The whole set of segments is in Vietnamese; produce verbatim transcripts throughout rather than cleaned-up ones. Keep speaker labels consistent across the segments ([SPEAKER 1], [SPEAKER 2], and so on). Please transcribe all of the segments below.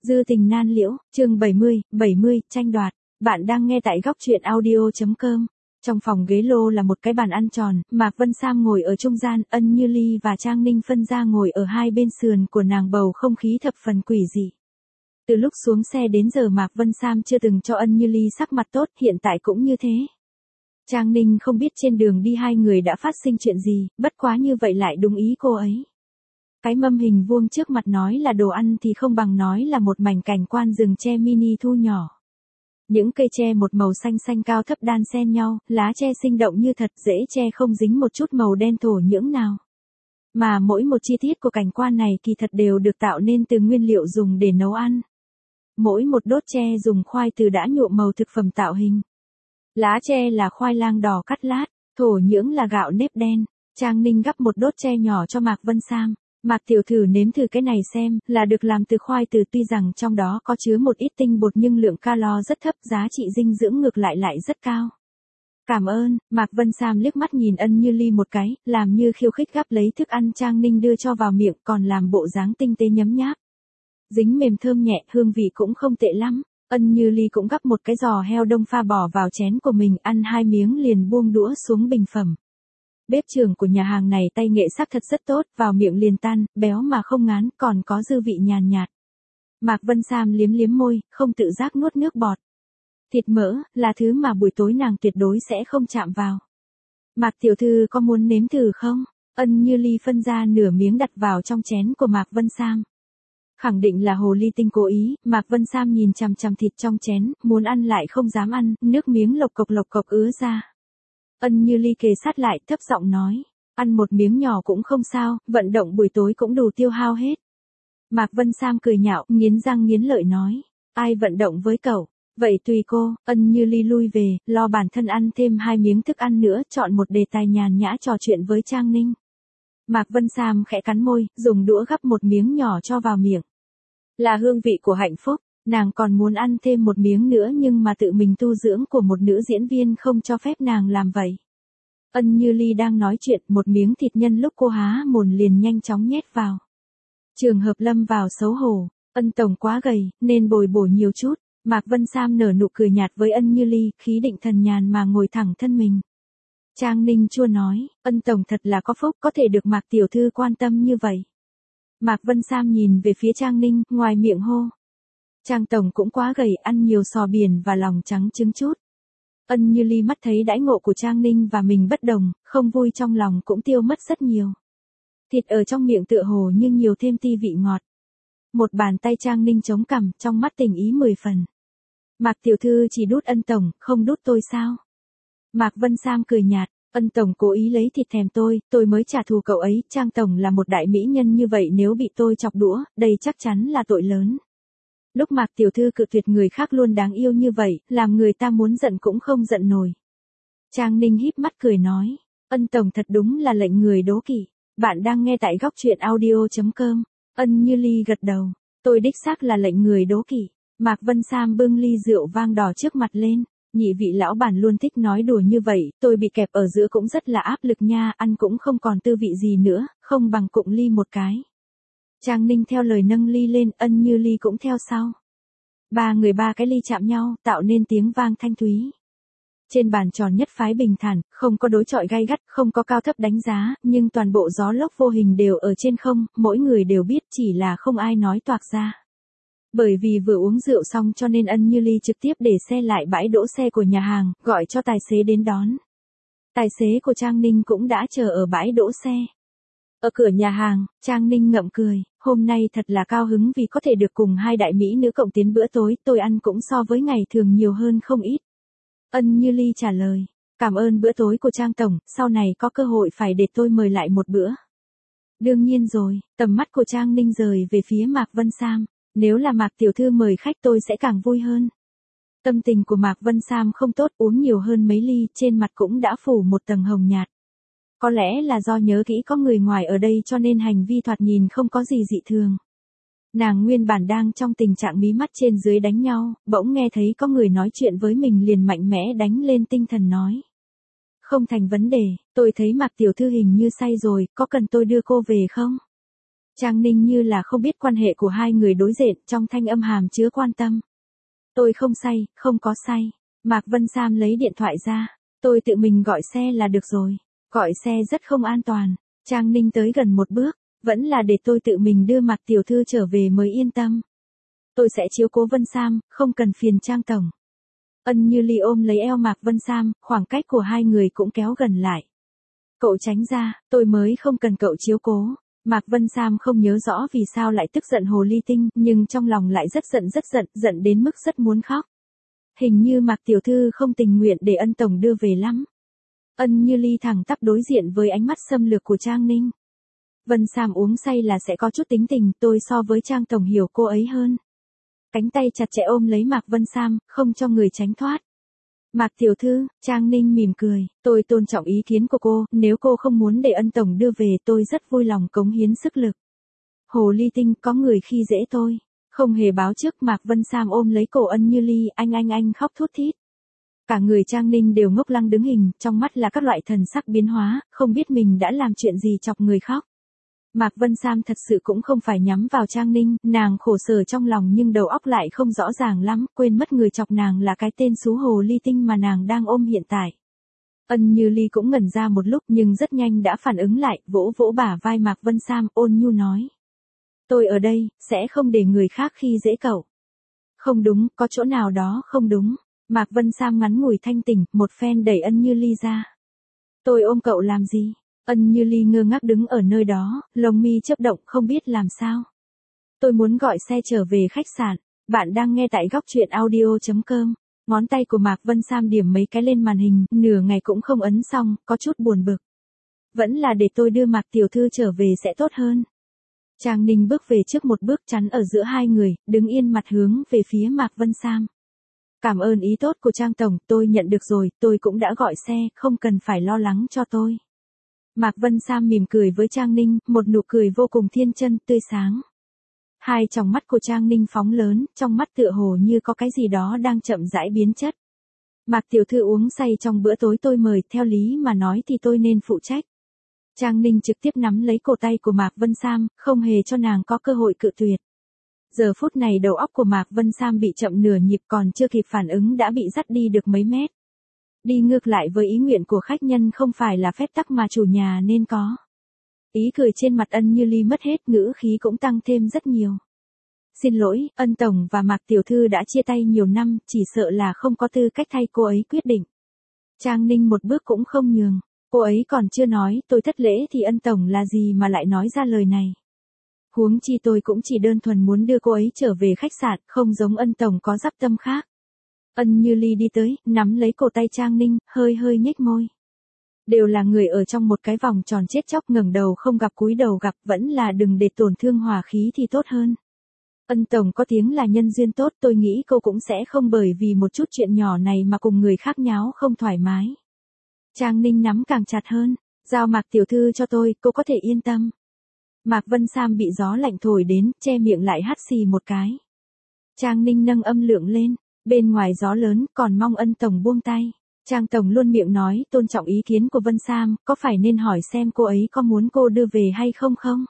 [SPEAKER 1] Dư tình nan liễu, chương bảy mươi, bảy mươi, tranh đoạt. Bạn đang nghe tại góc truyện audio.com. Trong phòng ghế lô là một cái bàn ăn tròn, Mạc Vân Sam ngồi ở trung gian, Ân Như Ly và Trang Ninh phân ra ngồi ở hai bên sườn của nàng, bầu không khí thập phần quỷ dị. Từ lúc xuống xe đến giờ Mạc Vân Sam chưa từng cho Ân Như Ly sắc mặt tốt, hiện tại cũng như thế. Trang Ninh không biết trên đường đi hai người đã phát sinh chuyện gì, bất quá như vậy lại đúng ý cô ấy. Cái mâm hình vuông trước mặt nói là đồ ăn thì không bằng nói là một mảnh cảnh quan rừng tre mini thu nhỏ. Những cây tre một màu xanh xanh cao thấp đan xen nhau, lá tre sinh động như thật, rễ tre không dính một chút màu đen thổ nhưỡng nào. Mà mỗi một chi tiết của cảnh quan này kỳ thật đều được tạo nên từ nguyên liệu dùng để nấu ăn. Mỗi một đốt tre dùng khoai từ đã nhuộm màu thực phẩm tạo hình. Lá tre là khoai lang đỏ cắt lát, thổ nhưỡng là gạo nếp đen. Trang Ninh gắp một đốt tre nhỏ cho Mạc Vân Sam. Mạc tiểu thử nếm thử cái này xem, là được làm từ khoai từ, tuy rằng trong đó có chứa một ít tinh bột nhưng lượng calo rất thấp, giá trị dinh dưỡng ngược lại lại rất cao. Cảm ơn. Mạc Vân Sam liếc mắt nhìn Ân Như Ly một cái, làm như khiêu khích gắp lấy thức ăn Trang Ninh đưa cho vào miệng, còn làm bộ dáng tinh tế nhấm nháp. Dính mềm thơm nhẹ, hương vị cũng không tệ lắm. Ân Như Ly cũng gắp một cái giò heo đông pha bỏ vào chén của mình, ăn hai miếng liền buông đũa xuống bình phẩm. Bếp trưởng của nhà hàng này tay nghệ sắc thật rất tốt, vào miệng liền tan, béo mà không ngán, còn có dư vị nhàn nhạt. Mạc Vân Sam liếm liếm môi, không tự giác nuốt nước bọt. Thịt mỡ, là thứ mà buổi tối nàng tuyệt đối sẽ không chạm vào. Mạc tiểu thư có muốn nếm thử không? Ân Như Ly phân ra nửa miếng đặt vào trong chén của Mạc Vân Sam. Khẳng định là hồ ly tinh cố ý, Mạc Vân Sam nhìn chằm chằm thịt trong chén, muốn ăn lại không dám ăn, nước miếng lộc cộc lộc cộc ứa ra. Ân Như Ly kề sát lại, thấp giọng nói, ăn một miếng nhỏ cũng không sao, vận động buổi tối cũng đủ tiêu hao hết. Mạc Vân Sam cười nhạo, nghiến răng nghiến lợi nói, ai vận động với cậu, vậy tùy cô. Ân Như Ly lui về, lo bản thân ăn thêm hai miếng thức ăn nữa, chọn một đề tài nhàn nhã trò chuyện với Trang Ninh. Mạc Vân Sam khẽ cắn môi, dùng đũa gắp một miếng nhỏ cho vào miệng. Là hương vị của hạnh phúc, nàng còn muốn ăn thêm một miếng nữa nhưng mà tự mình tu dưỡng của một nữ diễn viên không cho phép nàng làm vậy. Ân Như Ly đang nói chuyện, một miếng thịt nhân lúc cô há mồm liền nhanh chóng nhét vào. Trường hợp lâm vào xấu hổ, Ân tổng quá gầy, nên bồi bổ nhiều chút. Mạc Vân Sam nở nụ cười nhạt với Ân Như Ly, khí định thần nhàn mà ngồi thẳng thân mình. Trang Ninh chua nói, Ân tổng thật là có phúc, có thể được Mạc tiểu thư quan tâm như vậy. Mạc Vân Sam nhìn về phía Trang Ninh, ngoài miệng hô. Trang tổng cũng quá gầy, ăn nhiều sò biển và lòng trắng trứng chút. Ân Như Ly mắt thấy đãi ngộ của Trang Ninh và mình bất đồng, không vui trong lòng cũng tiêu mất rất nhiều. Thịt ở trong miệng tựa hồ nhưng nhiều thêm ti vị ngọt. Một bàn tay Trang Ninh chống cằm, trong mắt tình ý mười phần. Mạc tiểu thư chỉ đút Ân tổng, không đút tôi sao? Mạc Vân Sam cười nhạt, Ân tổng cố ý lấy thịt thèm tôi, tôi mới trả thù cậu ấy. Trang tổng là một đại mỹ nhân như vậy, nếu bị tôi chọc đũa, đây chắc chắn là tội lớn. Lúc Mạc tiểu thư cự tuyệt người khác luôn đáng yêu như vậy, làm người ta muốn giận cũng không giận nổi. Trang Ninh híp mắt cười nói, Ân tổng thật đúng là lệnh người đố kỵ. Bạn đang nghe tại góc truyện audio.com. Ân Như Ly gật đầu, tôi đích xác là lệnh người đố kỵ. Mạc Vân Sam bưng ly rượu vang đỏ trước mặt lên, nhị vị lão bản luôn thích nói đùa như vậy, tôi bị kẹp ở giữa cũng rất là áp lực nha, ăn cũng không còn tư vị gì nữa, không bằng cụng ly một cái. Trang Ninh theo lời nâng ly lên, Ân Như Ly cũng theo sau. Ba người ba cái ly chạm nhau, tạo nên tiếng vang thanh thúy. Trên bàn tròn nhất phái bình thản, không có đối chọi gay gắt, không có cao thấp đánh giá, nhưng toàn bộ gió lốc vô hình đều ở trên không, mỗi người đều biết, chỉ là không ai nói toạc ra. Bởi vì vừa uống rượu xong cho nên Ân Như Ly trực tiếp để xe lại bãi đỗ xe của nhà hàng, gọi cho tài xế đến đón. Tài xế của Trang Ninh cũng đã chờ ở bãi đỗ xe. Ở cửa nhà hàng, Trang Ninh ngậm cười, hôm nay thật là cao hứng vì có thể được cùng hai đại mỹ nữ cộng tiến bữa tối, tôi ăn cũng so với ngày thường nhiều hơn không ít. Ân Như Ly trả lời, cảm ơn bữa tối của Trang tổng, sau này có cơ hội phải để tôi mời lại một bữa. Đương nhiên rồi, tầm mắt của Trang Ninh rời về phía Mạc Vân Sam, nếu là Mạc tiểu thư mời khách tôi sẽ càng vui hơn. Tâm tình của Mạc Vân Sam không tốt, uống nhiều hơn mấy ly, trên mặt cũng đã phủ một tầng hồng nhạt. Có lẽ là do nhớ kỹ có người ngoài ở đây cho nên hành vi thoạt nhìn không có gì dị thường. Nàng nguyên bản đang trong tình trạng mí mắt trên dưới đánh nhau, bỗng nghe thấy có người nói chuyện với mình liền mạnh mẽ đánh lên tinh thần nói. Không thành vấn đề, tôi thấy Mạc tiểu thư hình như say rồi, có cần tôi đưa cô về không? Trang Ninh như là không biết quan hệ của hai người đối diện, trong thanh âm hàm chứa quan tâm. Tôi không say, không có say. Mạc Vân Sam lấy điện thoại ra. Tôi tự mình gọi xe là được rồi. Gọi xe rất không an toàn. Trang Ninh tới gần một bước. Vẫn là để tôi tự mình đưa Mạc tiểu thư trở về mới yên tâm. Tôi sẽ chiếu cố Vân Sam, không cần phiền Trang tổng. Ân Như Ly ôm lấy eo Mạc Vân Sam, khoảng cách của hai người cũng kéo gần lại. Cậu tránh ra, tôi mới không cần cậu chiếu cố. Mạc Vân Sam không nhớ rõ vì sao lại tức giận hồ ly tinh, nhưng trong lòng lại rất giận rất giận, giận đến mức rất muốn khóc. Hình như Mạc tiểu thư không tình nguyện để Ân tổng đưa về lắm. Ân Như Ly thẳng tắp đối diện với ánh mắt xâm lược của Trang Ninh. Vân Sam uống say là sẽ có chút tính tình, tôi so với Trang tổng hiểu cô ấy hơn. Cánh tay chặt chẽ ôm lấy Mạc Vân Sam, không cho người tránh thoát. Mạc tiểu thư, Trang Ninh mỉm cười, tôi tôn trọng ý kiến của cô, nếu cô không muốn để Ân tổng đưa về tôi rất vui lòng cống hiến sức lực. Hồ ly tinh, có người khi dễ tôi. Không hề báo trước, Mạc Vân Sam ôm lấy cổ Ân Như Ly, anh anh anh khóc thút thít. Cả người Trang Ninh đều ngốc lăng đứng hình, trong mắt là các loại thần sắc biến hóa, không biết mình đã làm chuyện gì chọc người khóc. Mạc Vân Sam thật sự cũng không phải nhắm vào Trang Ninh, nàng khổ sở trong lòng nhưng đầu óc lại không rõ ràng lắm, quên mất người chọc nàng là cái tên xú hồ ly tinh mà nàng đang ôm hiện tại. Ân Như Ly cũng ngẩn ra một lúc nhưng rất nhanh đã phản ứng lại, vỗ vỗ bả vai Mạc Vân Sam, ôn nhu nói. Tôi ở đây, sẽ không để người khác khi dễ cậu. Không đúng, có chỗ nào đó không đúng. Mạc Vân Sam ngắn ngủi thanh tỉnh, một phen đẩy Ân Như Ly ra. Tôi ôm cậu làm gì? Ân Như Ly ngơ ngác đứng ở nơi đó, lông mi chớp động không biết làm sao. Tôi muốn gọi xe trở về khách sạn. Bạn đang nghe tại góc truyện audio chấm com. Ngón tay của Mạc Vân Sam điểm mấy cái lên màn hình, nửa ngày cũng không ấn xong, có chút buồn bực. Vẫn là để tôi đưa Mạc tiểu thư trở về sẽ tốt hơn. Trang Ninh bước về trước một bước chắn ở giữa hai người, đứng yên mặt hướng về phía Mạc Vân Sam. Cảm ơn ý tốt của Trang tổng, tôi nhận được rồi, tôi cũng đã gọi xe, không cần phải lo lắng cho tôi. Mạc Vân Sam mỉm cười với Trang Ninh, một nụ cười vô cùng thiên chân, tươi sáng. Hai tròng mắt của Trang Ninh phóng lớn, trong mắt tựa hồ như có cái gì đó đang chậm rãi biến chất. Mạc tiểu thư uống say trong bữa tối tôi mời, theo lý mà nói thì tôi nên phụ trách. Trang Ninh trực tiếp nắm lấy cổ tay của Mạc Vân Sam, không hề cho nàng có cơ hội cự tuyệt. Giờ phút này đầu óc của Mạc Vân Sam bị chậm nửa nhịp, còn chưa kịp phản ứng đã bị dắt đi được mấy mét. Đi ngược lại với ý nguyện của khách nhân không phải là phép tắc mà chủ nhà nên có. Ý cười trên mặt Ân Như Ly mất hết, ngữ khí cũng tăng thêm rất nhiều. Xin lỗi, Ân tổng và Mạc tiểu thư đã chia tay nhiều năm, chỉ sợ là không có tư cách thay cô ấy quyết định. Trang Ninh một bước cũng không nhường. Cô ấy còn chưa nói, tôi thất lễ thì Ân tổng là gì mà lại nói ra lời này. Huống chi tôi cũng chỉ đơn thuần muốn đưa cô ấy trở về khách sạn, không giống Ân tổng có dắp tâm khác. Ân Như Ly đi tới, nắm lấy cổ tay Trang Ninh, hơi hơi nhếch môi. Đều là người ở trong một cái vòng tròn chết chóc, ngẩng đầu không gặp cúi đầu gặp, vẫn là đừng để tổn thương hòa khí thì tốt hơn. Ân tổng có tiếng là nhân duyên tốt, tôi nghĩ cô cũng sẽ không bởi vì một chút chuyện nhỏ này mà cùng người khác nháo không thoải mái. Trang Ninh nắm càng chặt hơn, giao Mạc tiểu thư cho tôi, cô có thể yên tâm. Mạc Vân Sam bị gió lạnh thổi đến, che miệng lại hắt xì một cái. Trang Ninh nâng âm lượng lên, bên ngoài gió lớn, còn mong Ân tổng buông tay. Trang tổng luôn miệng nói, tôn trọng ý kiến của Vân Sam, có phải nên hỏi xem cô ấy có muốn cô đưa về hay không không?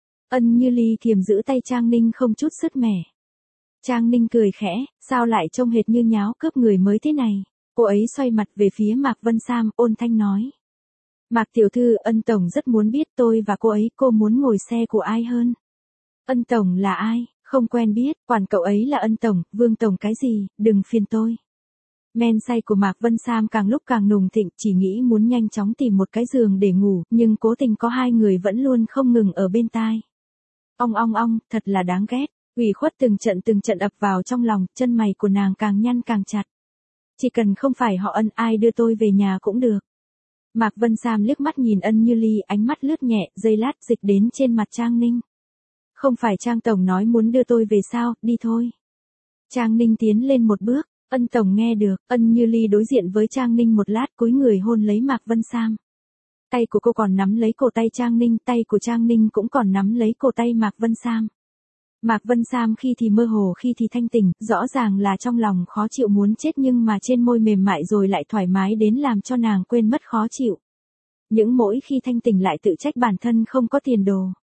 [SPEAKER 1] Ân Như Ly kiềm giữ tay Trang Ninh không chút sứt mẻ. Trang Ninh cười khẽ, sao lại trông hệt như nháo cướp người mới thế này? Cô ấy xoay mặt về phía Mạc Vân Sam, ôn thanh nói. Mạc tiểu thư, Ân tổng rất muốn biết tôi và cô ấy, cô muốn ngồi xe của ai hơn? Ân tổng là ai? Không quen biết, quản cậu ấy là Ân tổng, Vương tổng cái gì, đừng phiền tôi. Men say của Mạc Vân Sam càng lúc càng nồng thịnh, chỉ nghĩ muốn nhanh chóng tìm một cái giường để ngủ, nhưng cố tình có hai người vẫn luôn không ngừng ở bên tai. Ong ong ong, thật là đáng ghét, ủy khuất từng trận từng trận ập vào trong lòng, chân mày của nàng càng nhăn càng chặt. Chỉ cần không phải họ Ân, ai đưa tôi về nhà cũng được. Mạc Vân Sam liếc mắt nhìn Ân Như Ly, ánh mắt lướt nhẹ, giây lát dịch đến trên mặt Trang Ninh. Không phải Trang tổng nói muốn đưa tôi về sao, đi thôi. Trang Ninh tiến lên một bước, Ân tổng nghe được. Ân Như Ly đối diện với Trang Ninh một lát, cúi người hôn lấy Mạc Vân Sam. Tay của cô còn nắm lấy cổ tay Trang Ninh, tay của Trang Ninh cũng còn nắm lấy cổ tay Mạc Vân Sam. Mạc Vân Sam khi thì mơ hồ khi thì thanh tỉnh, rõ ràng là trong lòng khó chịu muốn chết nhưng mà trên môi mềm mại rồi lại thoải mái đến làm cho nàng quên mất khó chịu. Những mỗi khi thanh tỉnh lại tự trách bản thân không có tiền đồ.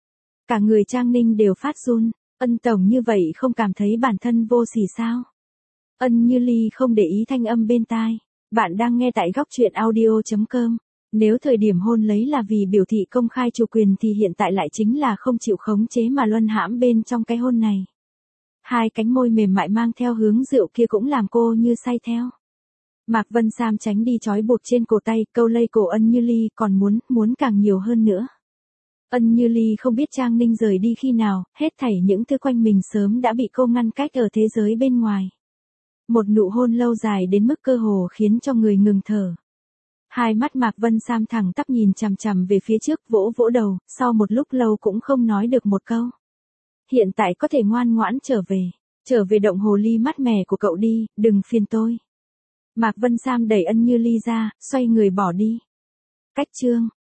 [SPEAKER 1] Cả người Trang Ninh đều phát run, Ân tổng như vậy không cảm thấy bản thân vô sỉ sao? Ân Như Ly không để ý thanh âm bên tai. Bạn đang nghe tại góc truyện audio.com. Nếu thời điểm hôn lấy là vì biểu thị công khai chủ quyền thì hiện tại lại chính là không chịu khống chế mà luân hãm bên trong cái hôn này. Hai cánh môi mềm mại mang theo hướng rượu kia cũng làm cô như say theo. Mạc Vân Sam tránh đi trói buộc trên cổ tay, câu lây cổ Ân Như Ly, còn muốn, muốn càng nhiều hơn nữa. Ân Như Ly không biết Trang Ninh rời đi khi nào, hết thảy những thứ quanh mình sớm đã bị cô ngăn cách ở thế giới bên ngoài. Một nụ hôn lâu dài đến mức cơ hồ khiến cho người ngừng thở. Hai mắt Mạc Vân Sam thẳng tắp nhìn chằm chằm về phía trước, vỗ vỗ đầu, sau một lúc lâu cũng không nói được một câu. Hiện tại có thể ngoan ngoãn trở về, trở về động hồ ly mát mẻ của cậu đi, đừng phiền tôi. Mạc Vân Sam đẩy Ân Như Ly ra, xoay người bỏ đi. Cách chương